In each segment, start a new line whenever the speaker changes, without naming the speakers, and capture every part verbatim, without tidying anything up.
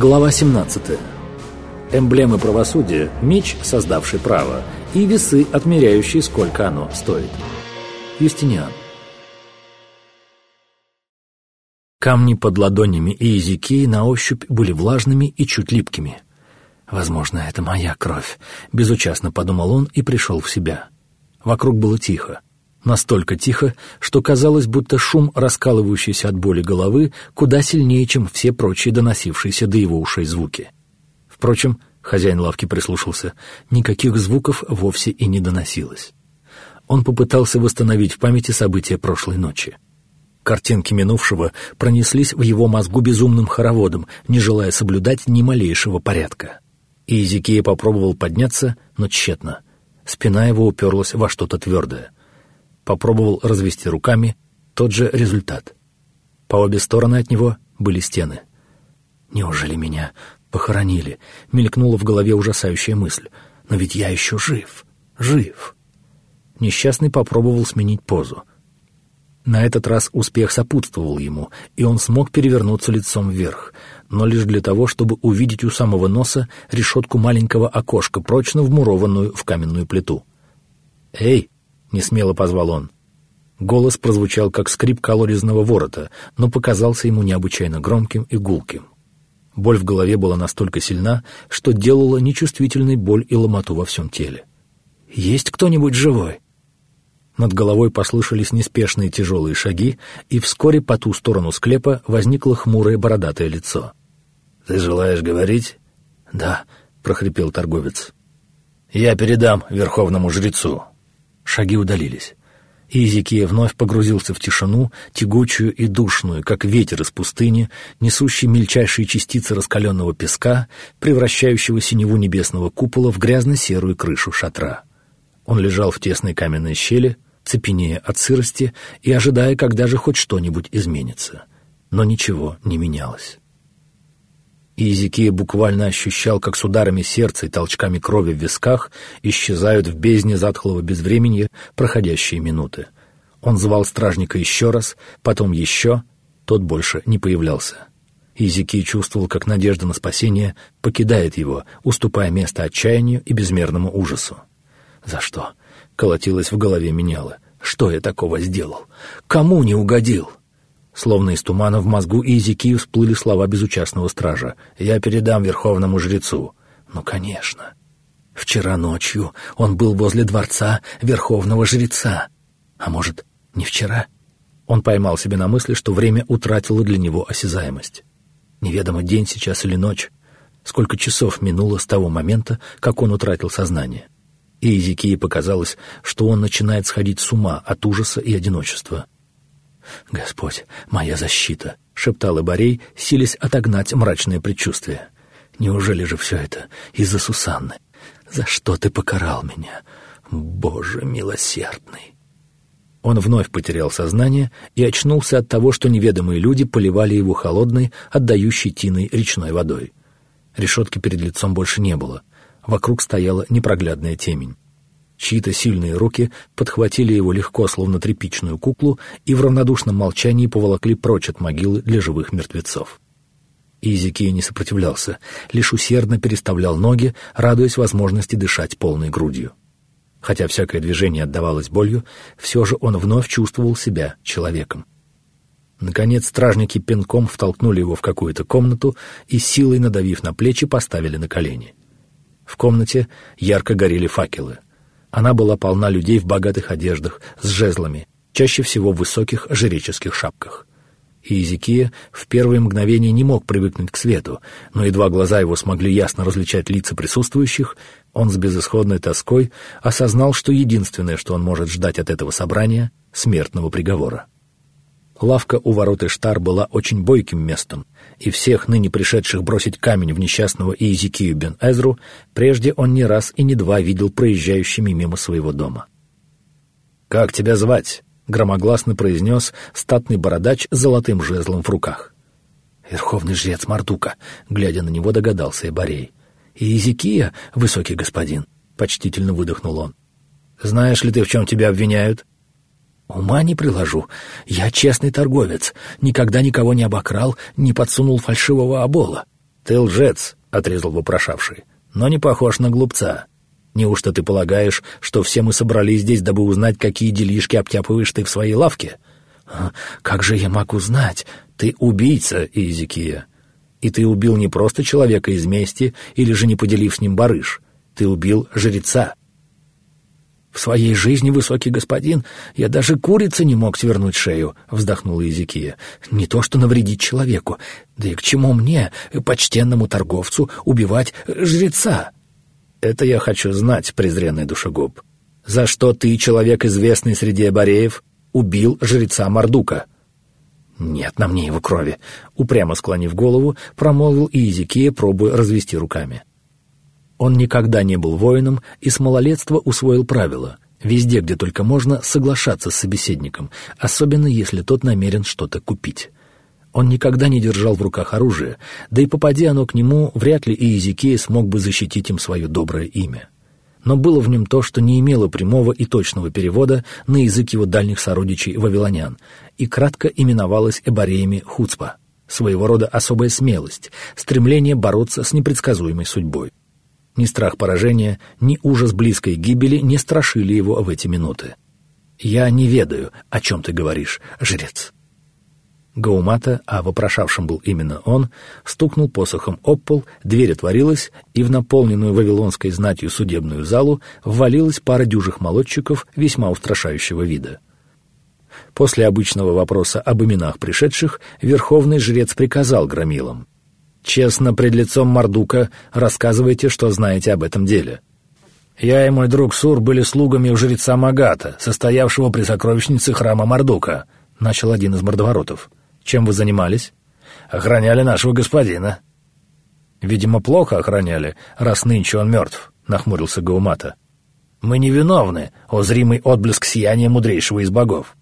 Глава семнадцатая. Эмблемы правосудия, меч, создавший право, и весы, отмеряющие, сколько оно стоит. Юстиниан. Камни под ладонями Иезекии на ощупь были влажными и чуть липкими. «Возможно, это моя кровь», — безучастно подумал он и пришел в себя. Вокруг было тихо. Настолько тихо, что казалось, будто шум, раскалывающийся от боли головы, куда сильнее, чем все прочие доносившиеся до его ушей звуки. Впрочем, хозяин лавки прислушался, никаких звуков вовсе и не доносилось. Он попытался восстановить в памяти события прошлой ночи. Картинки минувшего пронеслись в его мозгу безумным хороводом, не желая соблюдать ни малейшего порядка. Иезекия попробовал подняться, но тщетно. Спина его уперлась во что-то твердое. Попробовал развести руками, тот же результат. По обе стороны от него были стены. «Неужели меня похоронили?» — мелькнула в голове ужасающая мысль. «Но ведь я еще жив, жив!» Несчастный попробовал сменить позу. На этот раз успех сопутствовал ему, и он смог перевернуться лицом вверх, но лишь для того, чтобы увидеть у самого носа решетку маленького окошка, прочно вмурованную в каменную плиту. «Эй!» — несмело позвал он. Голос прозвучал, как скрип колодезного ворота, но показался ему необычайно громким и гулким. Боль в голове была настолько сильна, что делала нечувствительной боль и ломоту во всем теле. «Есть кто-нибудь живой?» Над головой послышались неспешные тяжелые шаги, и вскоре по ту сторону склепа возникло хмурое бородатое лицо. «Ты желаешь говорить?» «Да», — прохрипел торговец. «Я передам верховному жрецу». Шаги удалились. Иезекия вновь погрузился в тишину, тягучую и душную, как ветер из пустыни, несущий мельчайшие частицы раскаленного песка, превращающего синеву небесного купола в грязно-серую крышу шатра. Он лежал в тесной каменной щели, цепенея от сырости и ожидая, когда же хоть что-нибудь изменится. Но ничего не менялось. Иезекия буквально ощущал, как с ударами сердца и толчками крови в висках исчезают в бездне затхлого безвременья проходящие минуты. Он звал стражника еще раз, потом еще, тот больше не появлялся. Иезекия чувствовал, как надежда на спасение покидает его, уступая место отчаянию и безмерному ужасу. «За что?» — колотилось в голове меняло. «Что я такого сделал? Кому не угодил?» Словно из тумана в мозгу Иезекии всплыли слова безучастного стража. «Я передам верховному жрецу». «Ну, конечно. Вчера ночью он был возле дворца верховного жреца. А может, не вчера?» Он поймал себя на мысли, что время утратило для него осязаемость. Неведомо, день сейчас или ночь. Сколько часов минуло с того момента, как он утратил сознание. Иезекии показалось, что он начинает сходить с ума от ужаса и одиночества. «Господь, моя защита!» — шептал Эборей, силясь отогнать мрачное предчувствие. «Неужели же все это из-за Сусанны? За что ты покарал меня? Боже милосердный!» Он вновь потерял сознание и очнулся от того, что неведомые люди поливали его холодной, отдающей тиной речной водой. Решетки перед лицом больше не было. Вокруг стояла непроглядная темень. Чьи-то сильные руки подхватили его легко, словно тряпичную куклу, и в равнодушном молчании поволокли прочь от могилы для живых мертвецов. Иезекия не сопротивлялся, лишь усердно переставлял ноги, радуясь возможности дышать полной грудью. Хотя всякое движение отдавалось болью, все же он вновь чувствовал себя человеком. Наконец стражники пинком втолкнули его в какую-то комнату и, силой надавив на плечи, поставили на колени. В комнате ярко горели факелы. Она была полна людей в богатых одеждах, с жезлами, чаще всего в высоких жреческих шапках. Иезекия в первые мгновения не мог привыкнуть к свету, но едва глаза его смогли ясно различать лица присутствующих, он с безысходной тоской осознал, что единственное, что он может ждать от этого собрания — смертного приговора. Лавка у ворот Иштар была очень бойким местом, и всех ныне пришедших бросить камень в несчастного Иезекию бен Эзру прежде он не раз и не два видел проезжающими мимо своего дома. «Как тебя звать?» — громогласно произнес статный бородач с золотым жезлом в руках. «Верховный жрец Мардука», — глядя на него, догадался Эборей. «Иезекия, высокий господин», — почтительно выдохнул он. «Знаешь ли ты, в чем тебя обвиняют?» «Ума не приложу. Я честный торговец, никогда никого не обокрал, не подсунул фальшивого обола». «Ты лжец», — отрезал вопрошавший, — «но не похож на глупца. Неужто ты полагаешь, что все мы собрались здесь, дабы узнать, какие делишки обтяпываешь ты в своей лавке?» «Как же я могу знать? Ты убийца, Иезекия. И ты убил не просто человека из мести или же не поделив с ним барыш. Ты убил жреца». «В своей жизни, высокий господин, я даже курице не мог свернуть шею», — вздохнула Иезекия. «Не то что навредить человеку. Да и к чему мне, почтенному торговцу, убивать жреца?» «Это я хочу знать, презренный душегуб. За что ты, человек, известный среди эбореев, убил жреца Мардука?» «Нет на мне его крови», — упрямо склонив голову, промолвил Иезекия, пробуя развести руками. Он никогда не был воином и с малолетства усвоил правило: везде, где только можно, соглашаться с собеседником, особенно если тот намерен что-то купить. Он никогда не держал в руках оружие, да и попадя оно к нему, вряд ли Иезекия смог бы защитить им свое доброе имя. Но было в нем то, что не имело прямого и точного перевода на язык его дальних сородичей вавилонян, и кратко именовалось эбореями хуцпа, своего рода особая смелость, стремление бороться с непредсказуемой судьбой. Ни страх поражения, ни ужас близкой гибели не страшили его в эти минуты. «Я не ведаю, о чем ты говоришь, жрец». Гаумата, а вопрошавшим был именно он, стукнул посохом об пол, дверь отворилась, и в наполненную вавилонской знатью судебную залу ввалилась пара дюжих молодчиков весьма устрашающего вида. После обычного вопроса об именах пришедших верховный жрец приказал громилам: «Честно, пред лицом Мардука, рассказывайте, что знаете об этом деле». «Я и мой друг Сур были слугами у жреца Магата, состоявшего при сокровищнице храма Мардука», — начал один из мордоворотов. «Чем вы занимались?» «Охраняли нашего господина». «Видимо, плохо охраняли, раз нынче он мертв», — нахмурился Гаумата. «Мы невиновны, о зримый отблеск сияния мудрейшего из богов».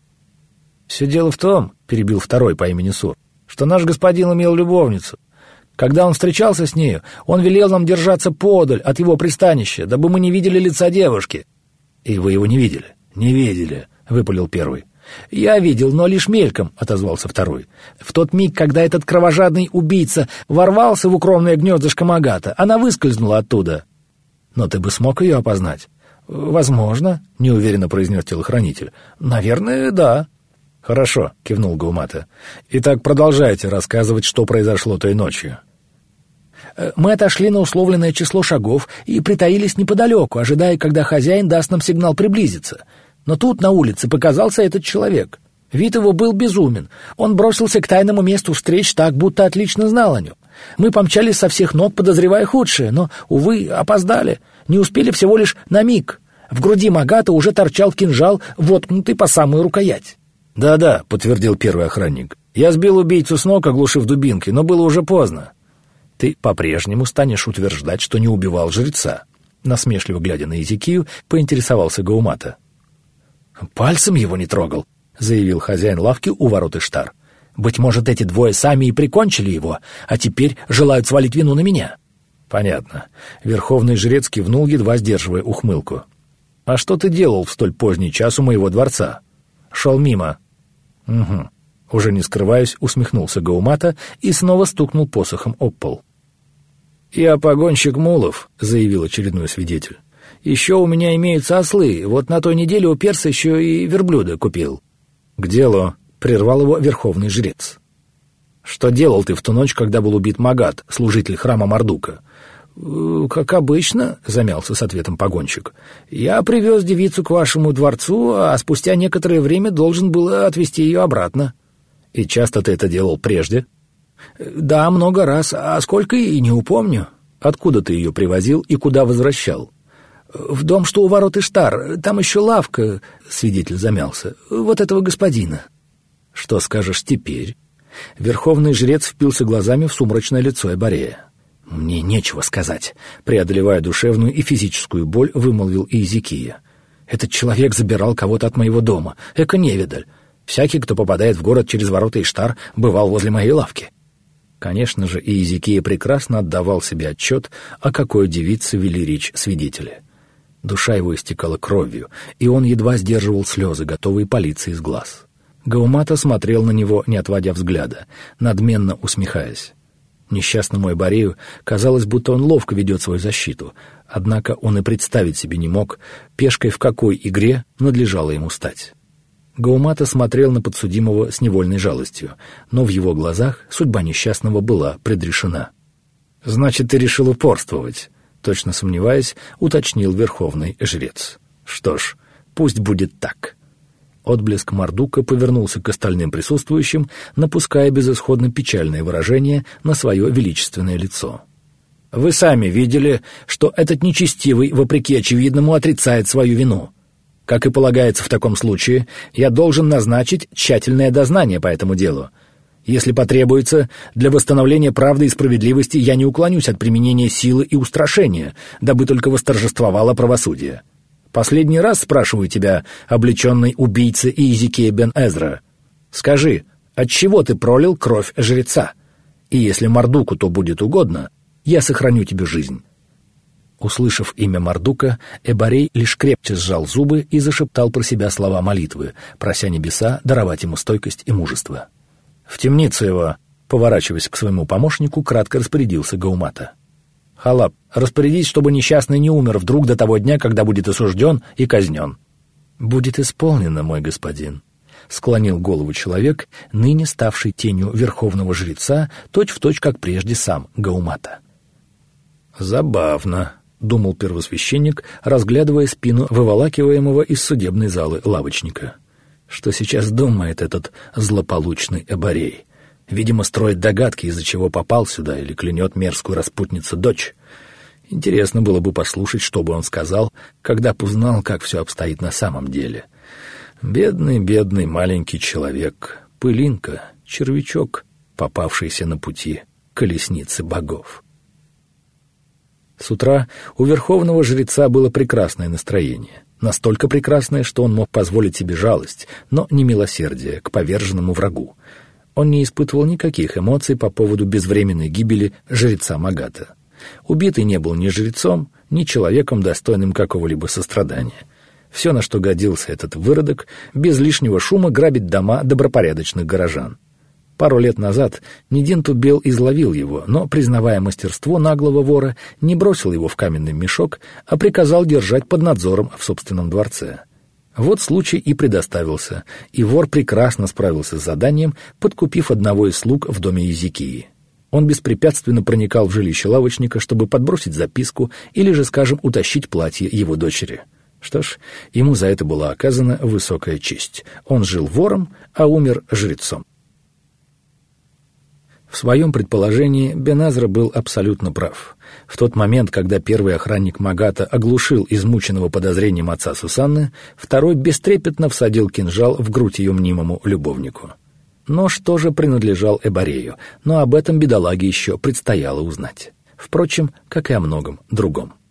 «Все дело в том, — перебил второй по имени Сур, — что наш господин имел любовницу. Когда он встречался с нею, он велел нам держаться подаль от его пристанища, дабы мы не видели лица девушки». «И вы его не видели?» «Не видели», — выпалил первый. «Я видел, но лишь мельком», — отозвался второй. «В тот миг, когда этот кровожадный убийца ворвался в укромное гнездышко Магата, она выскользнула оттуда». «Но ты бы смог ее опознать?» «Возможно», — неуверенно произнес телохранитель. «Наверное, да». «Хорошо», — кивнул Гаумата. «Итак, продолжайте рассказывать, что произошло той ночью». «Мы отошли на условленное число шагов и притаились неподалеку, ожидая, когда хозяин даст нам сигнал приблизиться. Но тут на улице показался этот человек. Вид его был безумен. Он бросился к тайному месту встреч так, будто отлично знал о нем. Мы помчались со всех ног, подозревая худшее, но, увы, опоздали. Не успели всего лишь на миг. В груди Магата уже торчал кинжал, воткнутый по самую рукоять». «Да-да», — подтвердил первый охранник. «Я сбил убийцу с ног, оглушив дубинкой, но было уже поздно». «Ты по-прежнему станешь утверждать, что не убивал жреца?» Насмешливо глядя на Иезекию, поинтересовался Гаумата. «Пальцем его не трогал», — заявил хозяин лавки у ворот Иштар. «Быть может, эти двое сами и прикончили его, а теперь желают свалить вину на меня». «Понятно». Верховный жрец кивнул, едва сдерживая ухмылку. «А что ты делал в столь поздний час у моего дворца?» «Шел мимо». «Угу». Уже не скрываясь, усмехнулся Гаумата и снова стукнул посохом об пол. «Я погонщик мулов», — заявил очередной свидетель. «Еще у меня имеются ослы, вот на той неделе у перса еще и верблюда купил». «К делу», — прервал его верховный жрец. «Что делал ты в ту ночь, когда был убит Магат, служитель храма Мардука?» «Как обычно», — замялся с ответом погонщик. «Я привез девицу к вашему дворцу, а спустя некоторое время должен был отвезти ее обратно». «И часто ты это делал прежде?» «Да, много раз, а сколько и не упомню». «Откуда ты ее привозил и куда возвращал?» «В дом, что у ворот Иштар, там еще лавка», — свидетель замялся, — «вот этого господина». «Что скажешь теперь?» Верховный жрец впился глазами в сумрачное лицо эборея. «Мне нечего сказать», — преодолевая душевную и физическую боль, вымолвил Иезекия. «Этот человек забирал кого-то от моего дома. Эко невидаль. Всякий, кто попадает в город через ворота Иштар, бывал возле моей лавки». Конечно же, Иезекия прекрасно отдавал себе отчет, о какой девице вели речь свидетели. Душа его истекала кровью, и он едва сдерживал слезы, готовые палиться из глаз. Гаумата смотрел на него, не отводя взгляда, надменно усмехаясь. Несчастному Эбарею казалось, будто он ловко ведет свою защиту, однако он и представить себе не мог, пешкой в какой игре надлежало ему стать. Гаумата смотрел на подсудимого с невольной жалостью, но в его глазах судьба несчастного была предрешена. «Значит, ты решил упорствовать?» — точно сомневаясь, уточнил верховный жрец. «Что ж, пусть будет так». Отблеск Мардука повернулся к остальным присутствующим, напуская безысходно печальное выражение на свое величественное лицо. «Вы сами видели, что этот нечестивый, вопреки очевидному, отрицает свою вину. Как и полагается в таком случае, я должен назначить тщательное дознание по этому делу. Если потребуется, для восстановления правды и справедливости я не уклонюсь от применения силы и устрашения, дабы только восторжествовало правосудие. Последний раз спрашиваю тебя, облеченный убийца Иезекия бен Эзра. Скажи, отчего ты пролил кровь жреца? И если Мардуку то будет угодно, я сохраню тебе жизнь». Услышав имя Мардука, Эбарей лишь крепче сжал зубы и зашептал про себя слова молитвы, прося небеса даровать ему стойкость и мужество. «В темницу его», — поворачиваясь к своему помощнику, кратко распорядился Гаумата. «Халап, распорядись, чтобы несчастный не умер вдруг до того дня, когда будет осужден и казнен». «Будет исполнено, мой господин», — склонил голову человек, ныне ставший тенью верховного жреца, точь-в-точь, как прежде сам Гаумата. «Забавно», — думал первосвященник, разглядывая спину выволакиваемого из судебной залы лавочника. «Что сейчас думает этот злополучный Эбарей? Видимо, строит догадки, из-за чего попал сюда, или клянет мерзкую распутницу дочь. Интересно было бы послушать, что бы он сказал, когда б узнал, как все обстоит на самом деле. Бедный, бедный маленький человек, пылинка, червячок, попавшийся на пути колесницы богов». С утра у верховного жреца было прекрасное настроение. Настолько прекрасное, что он мог позволить себе жалость, но не милосердие к поверженному врагу. Он не испытывал никаких эмоций по поводу безвременной гибели жреца Магата. Убитый не был ни жрецом, ни человеком, достойным какого-либо сострадания. Все, на что годился этот выродок, без лишнего шума грабить дома добропорядочных горожан. Пару лет назад Нидинту Бел изловил его, но, признавая мастерство наглого вора, не бросил его в каменный мешок, а приказал держать под надзором в собственном дворце. Вот случай и предоставился, и вор прекрасно справился с заданием, подкупив одного из слуг в доме Иезекии. Он беспрепятственно проникал в жилище лавочника, чтобы подбросить записку или же, скажем, утащить платье его дочери. Что ж, ему за это была оказана высокая честь. Он жил вором, а умер жрецом. В своем предположении бен Эзра был абсолютно прав. В тот момент, когда первый охранник Магата оглушил измученного подозрением отца Сусанны, второй бестрепетно всадил кинжал в грудь ее мнимому любовнику. Нож тоже принадлежал Эбарею, но об этом бедолаге еще предстояло узнать. Впрочем, как и о многом другом.